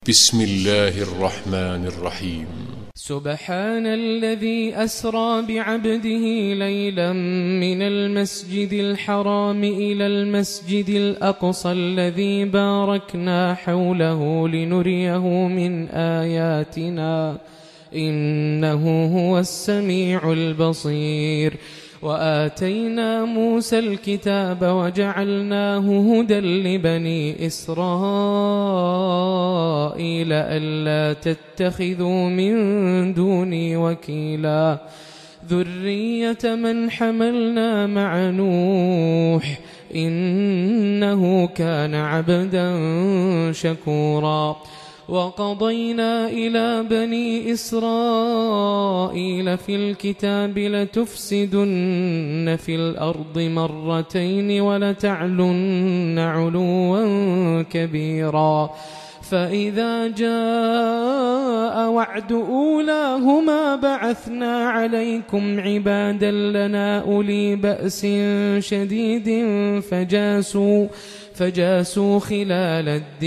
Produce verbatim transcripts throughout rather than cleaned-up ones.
بسم الله الرحمن الرحيم. سبحان الذي أسرى بعبده ليلا من المسجد الحرام إلى المسجد الأقصى الذي باركنا حوله لنريه من آياتنا إنه هو السميع البصير. وآتينا موسى الكتاب وجعلناه هدى لبني إسرائيل ألا تتخذوا من دوني وكيلا ذرية من حملنا مع نوح إنه كان عبدا شكورا. وقضينا إلى بني إسرائيل في الكتاب لتفسدن في الأرض مرتين ولتعلن علوا كبيرا. فإذا جاء وعد أولاهما بعثنا عليكم عبادا لنا أولي بأس شديد فجاسوا فجاسوا خلال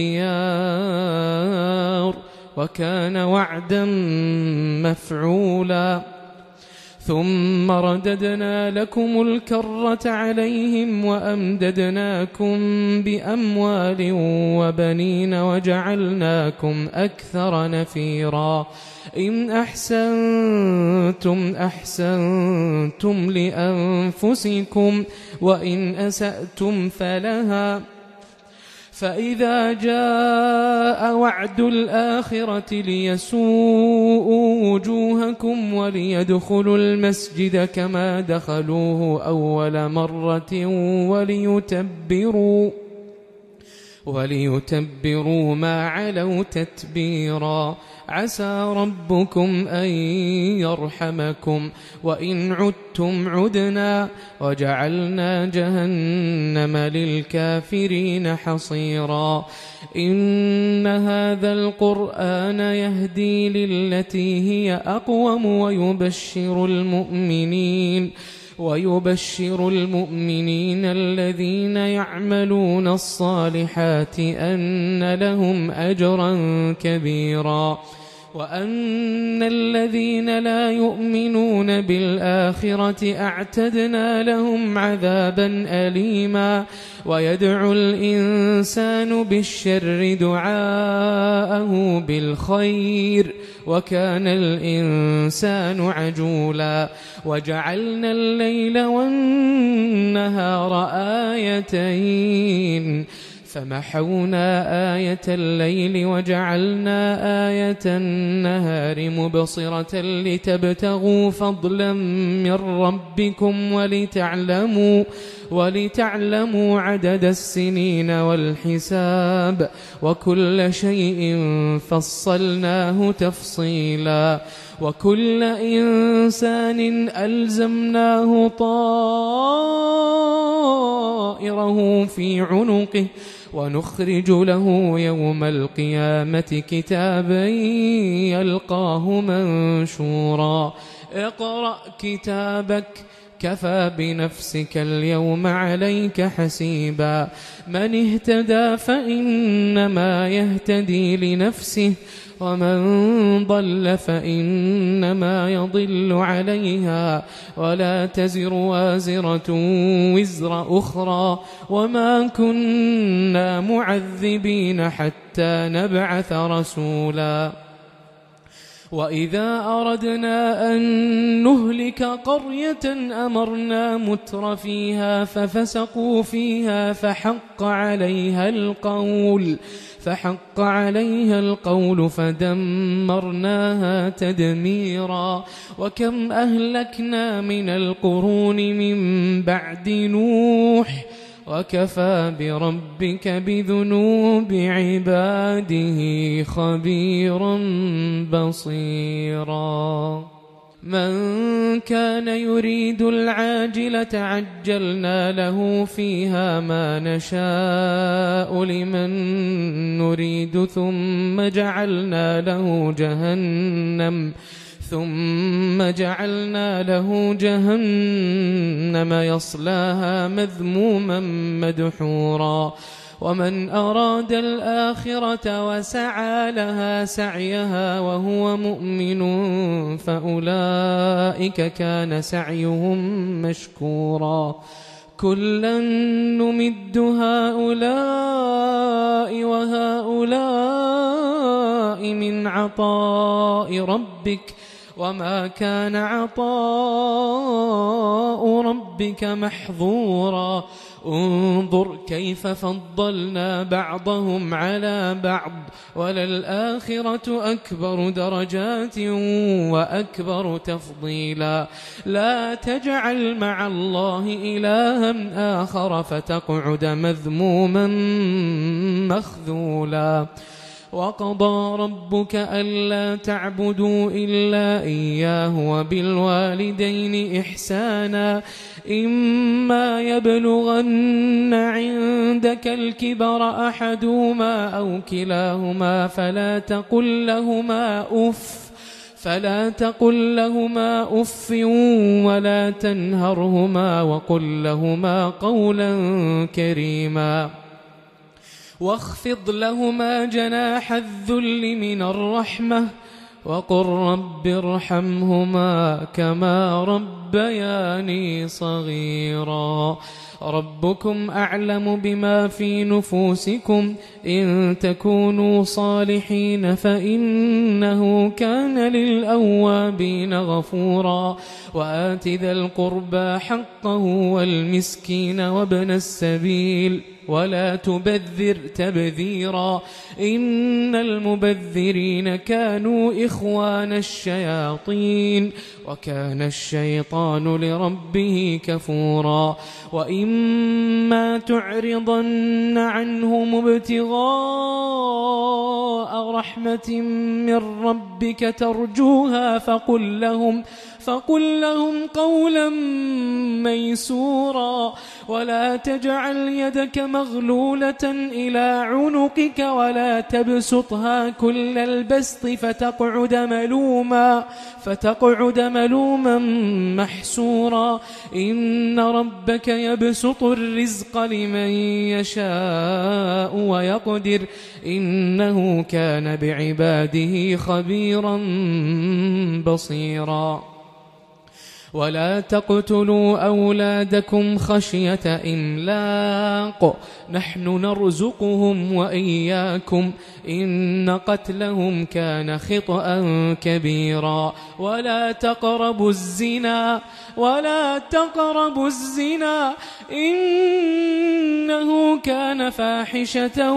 الديار وكان وعدا مفعولا. ثم رددنا لكم الكرة عليهم وأمددناكم بأموال وبنين وجعلناكم أكثر نفيرا. إن أحسنتم أحسنتم لأنفسكم وإن أسأتم فلها. فإذا جاء وعد الآخرة ليسوءوا وجوهكم وليدخلوا المسجد كما دخلوه أول مرة وليتبروا وليتبروا ما علوا تتبيرا. عسى ربكم أن يرحمكم وإن عدتم عدنا وجعلنا جهنم للكافرين حصيرا. إن هذا القرآن يهدي للتي هي أقوم ويبشر المؤمنين ويبشر المؤمنين الذين يعملون الصالحات أن لهم أجرا كبيرا. وأن الذين لا يؤمنون بالآخرة أعتدنا لهم عذابا أليما. ويدعو الإنسان بالشر دعاءه بالخير وكان الإنسان عجولا. وجعلنا الليل والنهار آيتين فمحونا آية الليل وجعلنا آية النهار مبصرة لتبتغوا فضلا من ربكم ولتعلموا ولتعلموا عدد السنين والحساب وكل شيء فصلناه تفصيلا. وكل إنسان ألزمناه طائره في عنقه ونخرج له يوم القيامة كتابا يلقاه منشورا. اقرأ كتابك كفى بنفسك اليوم عليك حسيبا. من اهتدى فإنما يهتدي لنفسه ومن ضل فإنما يضل عليها ولا تزر وازرة وزر أخرى وما كنا معذبين حتى نبعث رسولا. وإذا أردنا أن نهلك قرية أمرنا متر فيها ففسقوا فيها فحق عليها القول فحق عليها القول فدمرناها تدميرا. وكم أهلكنا من القرون من بعد نوح وكفى بربك بذنوب عباده خبيرا بصيرا. من كان يريد العاجلة عجلنا له فيها ما نشاء لمن نريد ثم جعلنا له جهنم ثم جعلنا له جهنم يصلاها مذموما مدحورا. ومن أراد الآخرة وسعى لها سعيها وهو مؤمن فأولئك كان سعيهم مشكورا كلا نمد هؤلاء وهؤلاء من عطاء ربك وما كان عطاء ربك محظورا انظر كيف فضلنا بعضهم على بعض وللآخرة أكبر درجات وأكبر تفضيلا لا تجعل مع الله إلها آخر فتقعد مذموما مخذولا وقضى ربك ألا تعبدوا إلا إياه وبالوالدين إحسانا إما يبلغن عندك الكبر أحدهما أو كلاهما فلا تقل لهما أف فلا تقل لهما أف ولا تنهرهما وقل لهما قولا كريما واخفض لهما جناح الذل من الرحمة وقل رب ارحمهما كما ربياني صغيرا ربكم أعلم بما في نفوسكم إن تكونوا صالحين فإنه كان للأوابين غفورا وآت ذا القربى حقه والمسكين وابن السبيل ولا تبذر تبذيرا إن المبذرين كانوا إخوان الشياطين وكان الشيطان لربه كفورا وإما تعرضن عنهم ابتغاء رحمة من ربك ترجوها فقل لهم فقل لهم قولا ميسورا ولا تجعل يدك مغلولة إلى عنقك ولا تبسطها كل البسط فتقعد ملوما فتقعد ملوما محسورا إن ربك يبسط الرزق لمن يشاء ويقدر إنه كان بعباده خبيرا بصيرا ولا تقتلوا أولادكم خشية إملاق نحن نرزقهم وإياكم إن قتلهم كان خطأ كبيرا ولا تقربوا الزنا ولا تقربوا الزنا إنه كان فاحشة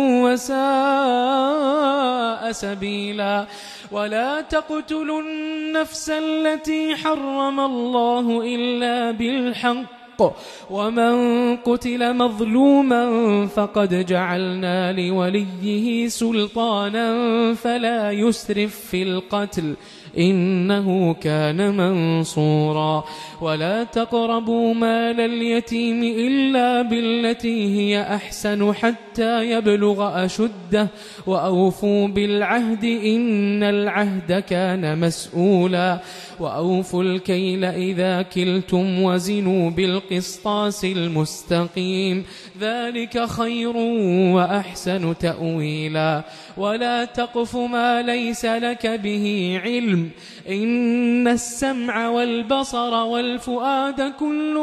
وساء سبيلا ولا تقتلوا النفس التي حرم الله إلا بالحق ومن قتل مظلوما فقد جعلنا لوليه سلطانا فلا يسرف في القتل إنه كان منصورا ولا تقربوا مال اليتيم إلا بالتي هي أحسن حتى يبلغ أشده وأوفوا بالعهد إن العهد كان مسؤولا وأوفوا الكيل إذا كلتم وزنوا بالقسطاس المستقيم ذلك خير وأحسن تأويلا ولا تقف ما ليس لك به علم إن السمع والبصر والفؤاد كل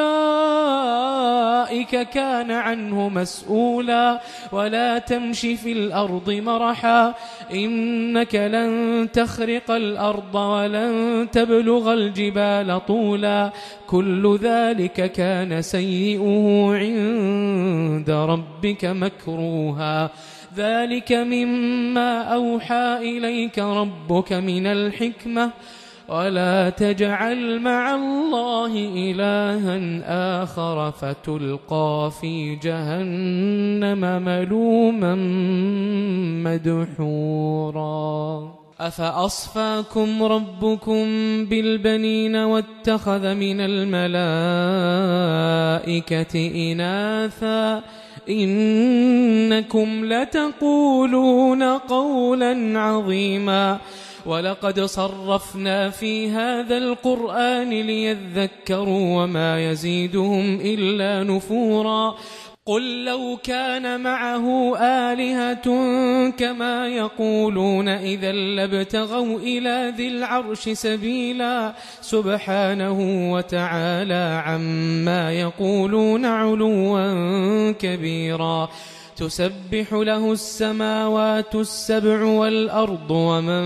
أولئك كان عنه مسؤولا ولا تمش في الأرض مرحا إنك لن تخرق الأرض ولن تبلغ الجبال طولا كل ذلك كان سيئه عند ربك مكروها ذلك مما أوحى إليك ربك من الحكمة ولا تجعل مع الله إلها آخر فتلقى في جهنم ملوما مدحورا أفأصفاكم ربكم بالبنين واتخذ من الملائكة إناثا إنكم لتقولون قولا عظيما ولقد صرفنا في هذا القرآن ليذكروا وما يزيدهم إلا نفورا قل لو كان معه آلهة كما يقولون إذا لابتغوا إلى ذي العرش سبيلا سبحانه وتعالى عما يقولون علوا كبيرا تسبح له السماوات السبع والأرض ومن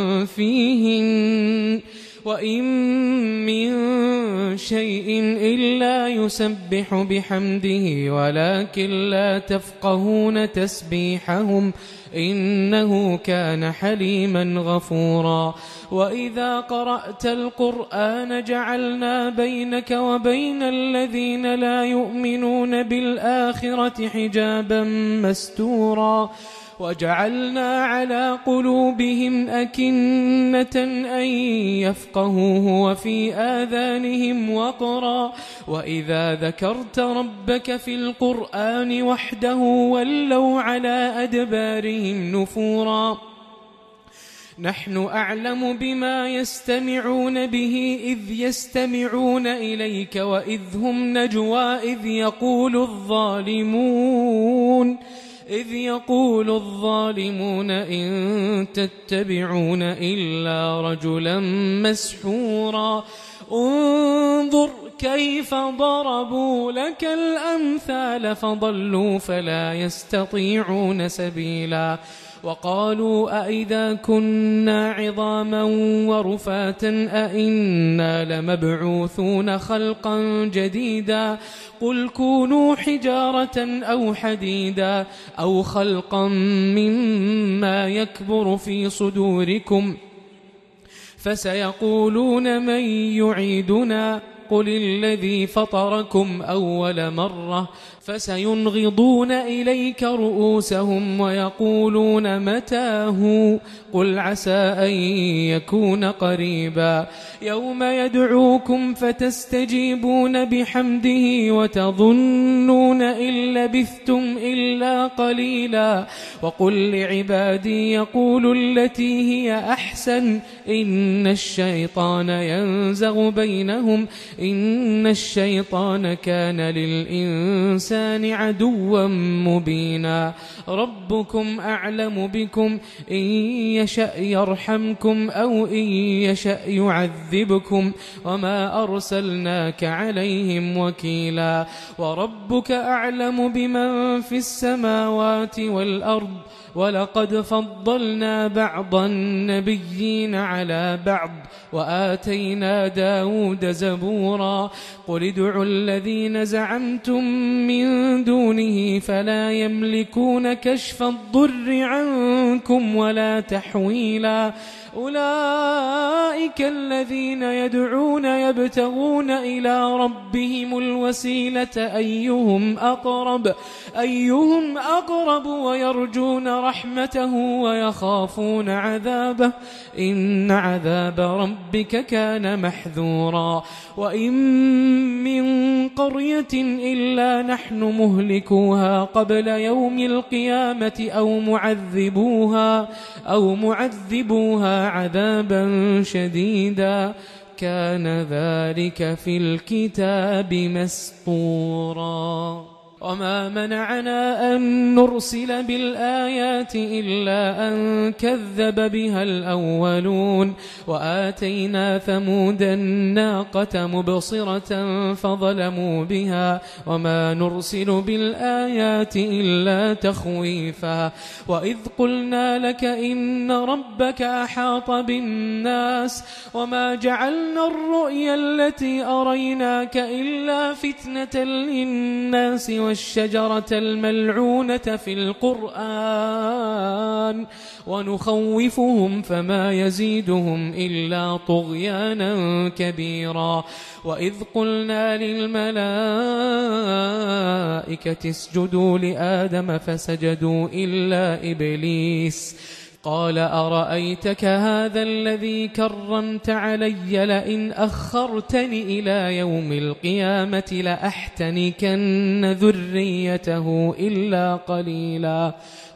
فيهن وإن من شيء إلا يسبح بحمده ولكن لا تفقهون تسبيحهم إنه كان حليما غفورا وإذا قرأت القرآن جعلنا بينك وبين الذين لا يؤمنون بالآخرة حجابا مستورا وجعلنا على قلوبهم أكنة أن يفقهوه وفي آذانهم وقرا وإذا ذكرت ربك في القرآن وحده ولوا على أدبارهم نفورا نحن أعلم بما يستمعون به إذ يستمعون إليك وإذ هم نجوى إذ يقول الظالمون إذ يقول الظالمون إن تتبعون إلا رجلا مسحورا انظر كيف ضربوا لك الأمثال فضلوا فلا يستطيعون سبيلا وقالوا أئذا كنا عظاما ورفاتا أئنا لمبعوثون خلقا جديدا قل كونوا حجارة أو حديدا أو خلقا مما يكبر في صدوركم فسيقولون من يعيدنا قل الذي فطركم أول مرة فسينغضون إليك رؤوسهم ويقولون متاه قل عسى أن يكون قريبا يوم يدعوكم فتستجيبون بحمده وتظنون إن لبثتم إلا قليلا وقل لعبادي يقولوا التي هي أحسن إن الشيطان ينزغ بينهم إن الشيطان كان للإنسان عدوا مبينا ربكم أعلم بكم إن يشأ يرحمكم أو إن يشأ يعذبكم وما أرسلناك عليهم وكيلا وربك أعلم بمن في السماوات والأرض ولقد فضلنا بعض النبيين على بعض وآتينا داود زبورا قل ادعوا الذين زعمتم من دونه فلا يملكون كشف الضر عنكم ولا تحويلا أولئك الذين يدعون يبتغون إلى ربهم الوسيلة أيهم أقرب أيهم أقرب ويرجون رحمته ويخافون عذابه إن عذاب ربك كان محذورا وإن من قرية إلا نحن مهلكوها قبل يوم القيامة أو معذبوها أو معذبوها عذابا شديدا كان ذلك في الكتاب مسطورا وما منعنا أن نرسل بالآيات إلا أن كذب بها الأولون وآتينا ثمود الناقة مبصرة فظلموا بها وما نرسل بالآيات إلا تخويفا وإذ قلنا لك إن ربك أحاط بالناس وما جعلنا الرؤيا التي أريناك إلا فتنة للناس والشجرة الملعونة في القرآن ونخوفهم فما يزيدهم إلا طغيانا كبيرا وإذ قلنا للملائكة اسجدوا لآدم فسجدوا إلا إبليس قال أرأيتك هذا الذي كرمت علي لئن أخرتني إلى يوم القيامة لأحتنكن ذريته إلا قليلا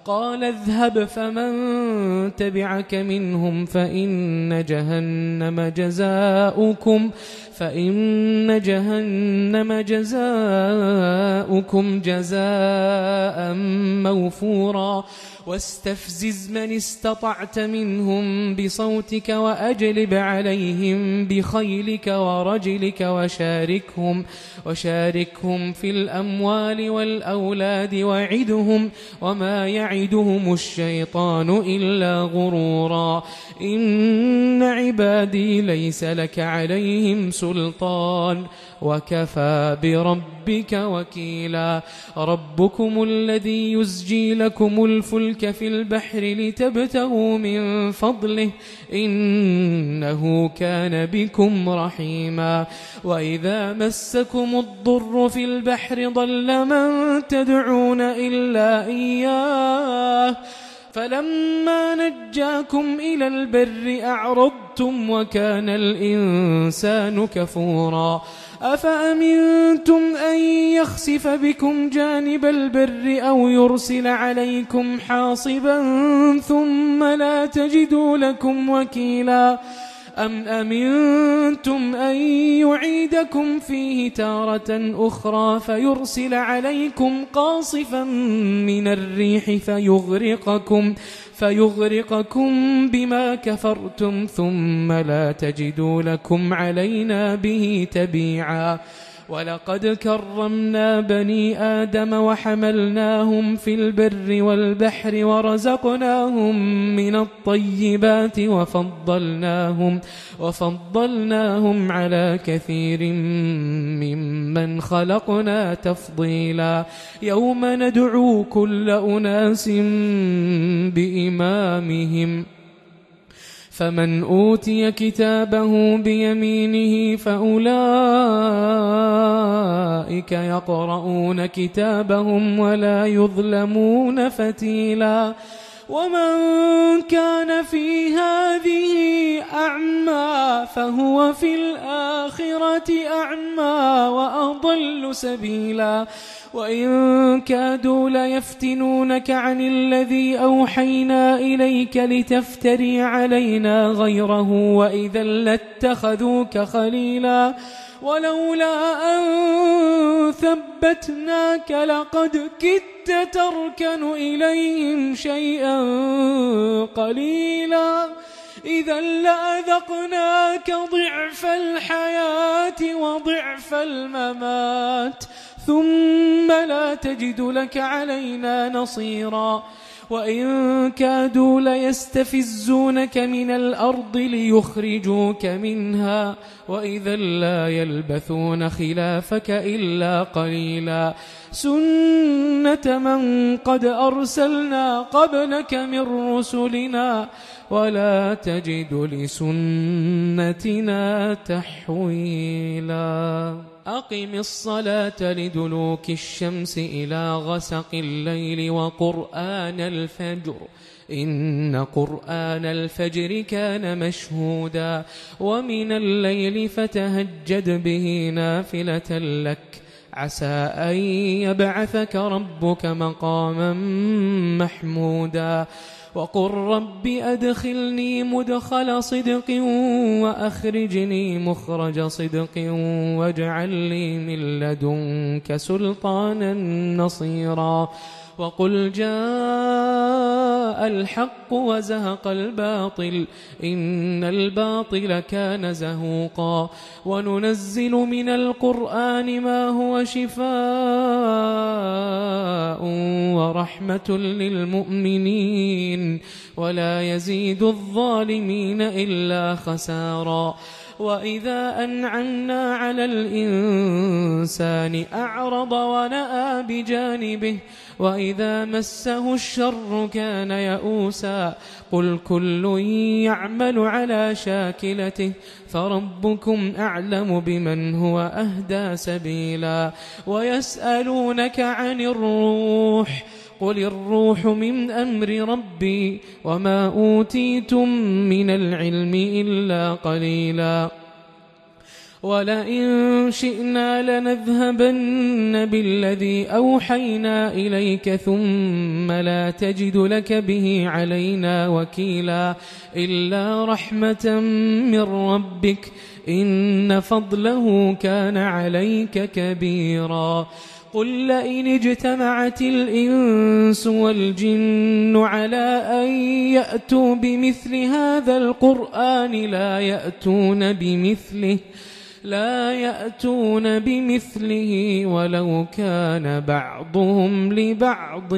قال اذهب فمن تبعك منهم فإن جهنم جزاؤكم فإن جهنم جزاؤكم جزاء موفورا واستفزز من استطعت منهم بصوتك وأجلب عليهم بخيلك ورجلك وشاركهم وشاركهم في الأموال والأولاد وعدهم وما يعدهم الشيطان إلا غرورا إن عبادي ليس لك عليهم سلطان وكفى بربك وكيلا ربكم الذي يزجي لكم الفلك في البحر لتبتغوا من فضله إنه كان بكم رحيما وإذا مسكم الضر في البحر ضل من تدعون إلا إياه فلما نجاكم إلى البر أعرضتم وكان الإنسان كفورا أفأمنتم أن يخسف بكم جانب البر أو يرسل عليكم حاصبا ثم لا تجدوا لكم وكيلا أم أمنتم أن يعيدكم فيه تارة أخرى فيرسل عليكم قاصفا من الريح فيغرقكم فيغرقكم بما كفرتم ثم لا تجدوا لكم علينا به تبيعا ولقد كرمنا بني آدم وحملناهم في البر والبحر ورزقناهم من الطيبات وفضلناهم وفضلناهم على كثير ممن خلقنا تفضيلا يوم ندعو كل أناس بإمامهم فمن أوتي كتابه بيمينه فأولئك يقرؤون كتابهم ولا يظلمون فتيلا ومن كان في هذه أعمى فهو في الآخرة أعمى وأضل سبيلا وإن كادوا ليفتنونك عن الذي أوحينا إليك لتفتري علينا غيره وإذا لاتخذوك خليلا ولولا أن ثبتناك لقد كدت تركن إليهم شيئا قليلا إذا لأذقناك ضعف الحياة وضعف الممات ثم لا تجد لك علينا نصيرا وإن كادوا ليستفزونك من الأرض ليخرجوك منها وإذا لا يلبثون خلافك إلا قليلا سنة من قد أرسلنا قبلك من رسلنا ولا تجد لسنتنا تحويلا أقم الصلاة لدلوك الشمس إلى غسق الليل وقرآن الفجر إن قرآن الفجر كان مشهودا ومن الليل فتهجد به نافلة لك عسى أن يبعثك ربك مقاما محمودا وقل رب أدخلني مدخل صدق وأخرجني مخرج صدق واجعل لي من لدنك سلطانا نصيرا وقل جاء الحق وزهق الباطل إن الباطل كان زهوقا وننزل من القرآن ما هو شفاء ورحمة للمؤمنين ولا يزيد الظالمين إلا خسارا وإذا أنعمنا على الإنسان أعرض ونأى بجانبه وإذا مسه الشر كان يئوسا قل كل يعمل على شاكلته فربكم أعلم بمن هو أهدى سبيلا ويسألونك عن الروح قل الروح من أمر ربي وما أوتيتم من العلم إلا قليلا ولئن شئنا لنذهبن بالذي أوحينا إليك ثم لا تجد لك به علينا وكيلا إلا رحمة من ربك إن فضله كان عليك كبيرا. قل لئن اجتمعت الإنس والجن على أن يأتوا بمثل هذا القرآن لا يأتون بمثله لا يأتون بمثله ولو كان بعضهم لبعض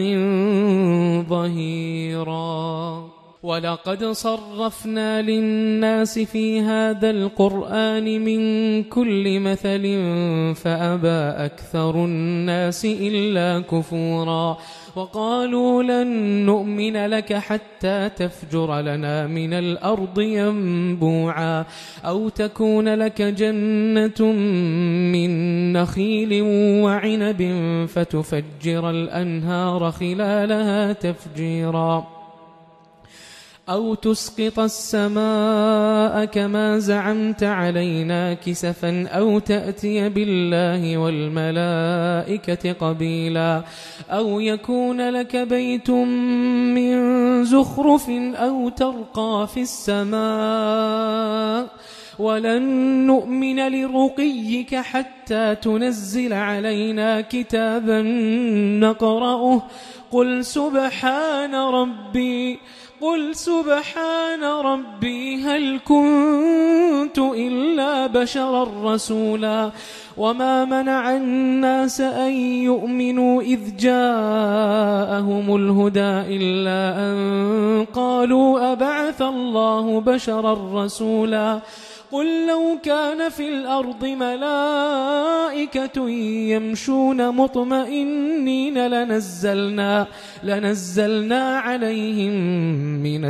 ظهيرا. ولقد صرفنا للناس في هذا القرآن من كل مثل فأبى أكثر الناس إلا كفورا. وقالوا لن نؤمن لك حتى تفجر لنا من الأرض ينبوعا أو تكون لك جنة من نخيل وعنب فتفجر الأنهار خلالها تفجيرا أو تسقط السماء كما زعمت علينا كسفا أو تأتي بالله والملائكة قبيلا أو يكون لك بيت من زخرف أو ترقى في السماء ولن نؤمن لرقيك حتى تنزل علينا كتابا نقرأه قل سبحان ربي قل سبحان ربي هل كنت إلا بشرا رسولا. وما منع الناس أن يؤمنوا إذ جاءهم الهدى إلا أن قالوا أبعث الله بشرا رسولا. قل لو كان في الأرض ملائكة يمشون مطمئنين لنزلنا, لنزلنا عليهم من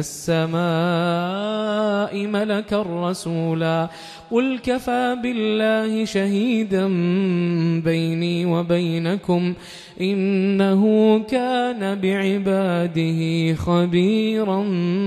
السماء ملكا رسولا. قل كفى بالله شهيدا بيني وبينكم إنه كان بعباده خبيرا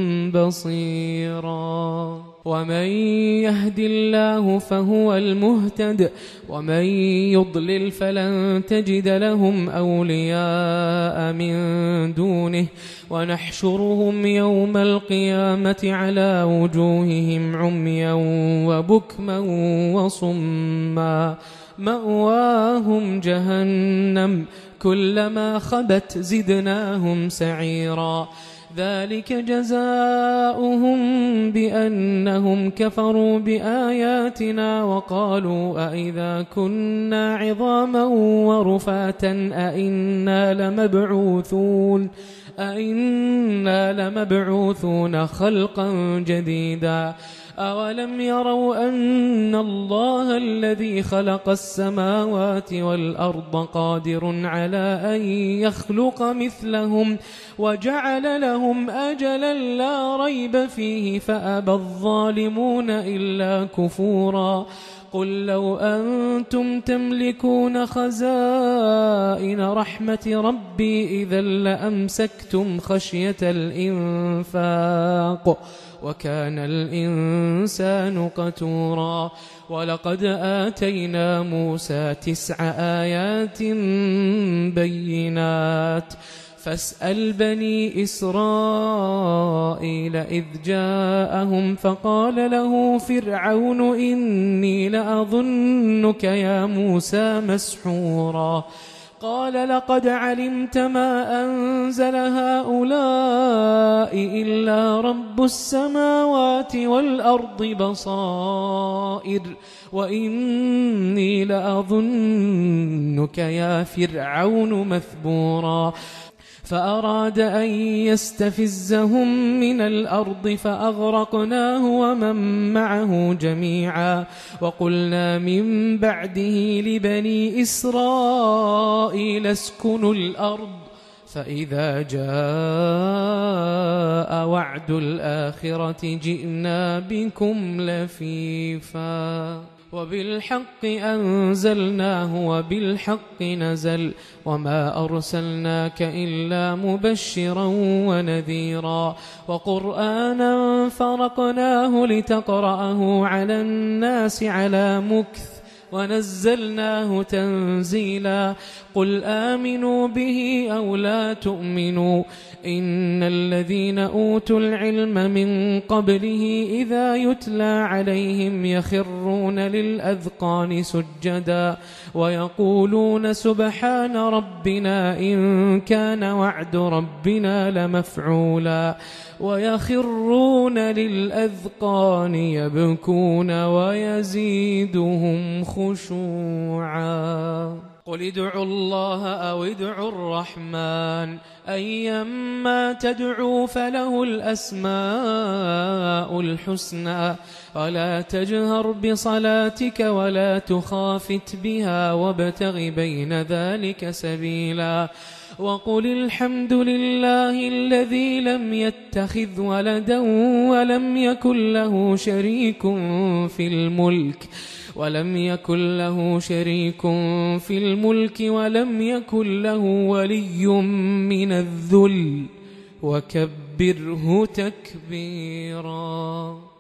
بصيرا. ومن يهد الله فهو المهتد ومن يضلل فلن تجد لهم أولياء من دونه ونحشرهم يوم القيامة على وجوههم عميا وبكما وصما مأواهم جهنم كلما خبت زدناهم سعيرا. ذلك جزاؤهم بأنهم كفروا بآياتنا وقالوا أئذا كنا عظاما ورفاتا أئنا لمبعوثون أئنا لمبعوثون خلقا جديدا. أولم يروا أن الله الذي خلق السماوات والأرض قادر على أن يخلق مثلهم وجعل لهم أجلا لا ريب فيه فأبى الظالمون إلا كفورا. قل لو أنتم تملكون خزائن رحمة ربي إذا لأمسكتم خشية الإنفاق وكان الإنسان قتورا. ولقد آتينا موسى تسع آيات بينات فاسأل بني إسرائيل إذ جاءهم فقال له فرعون إني لأظنك يا موسى مسحورا. قال لقد علمت ما أنزل هؤلاء إلا رب السماوات والأرض بصائر وإني لأظنك يا فرعون مثبورا. فأراد أن يستفزهم من الأرض فأغرقناه ومن معه جميعا. وقلنا من بعده لبني إسرائيل اسكنوا الأرض فإذا جاء وعد الآخرة جئنا بكم لفيفا وبالحق أنزلناه وبالحق نزل وما أرسلناك إلا مبشرا ونذيرا وقرآنا فرقناه لتقرأه على الناس على مكث ونزلناه تنزيلا قل آمنوا به أو لا تؤمنوا إن الذين أوتوا العلم من قبله إذا يتلى عليهم يخرون للأذقان سجدا ويقولون سبحان ربنا إن كان وعد ربنا لمفعولا ويخرون للأذقان يبكون ويزيدهم خشوعا قل ادعوا الله أو ادعوا الرحمن أيما تدعوا فله الأسماء الحسنى ولا تجهر بصلاتك ولا تخافت بها وابتغ بين ذلك سبيلا وقل الحمد لله الذي لم يتخذ ولدا ولم يكن له شريك في الملك ولم يكن له شريك في الملك ولم يكن له ولي من الذل وكبره تكبيرا.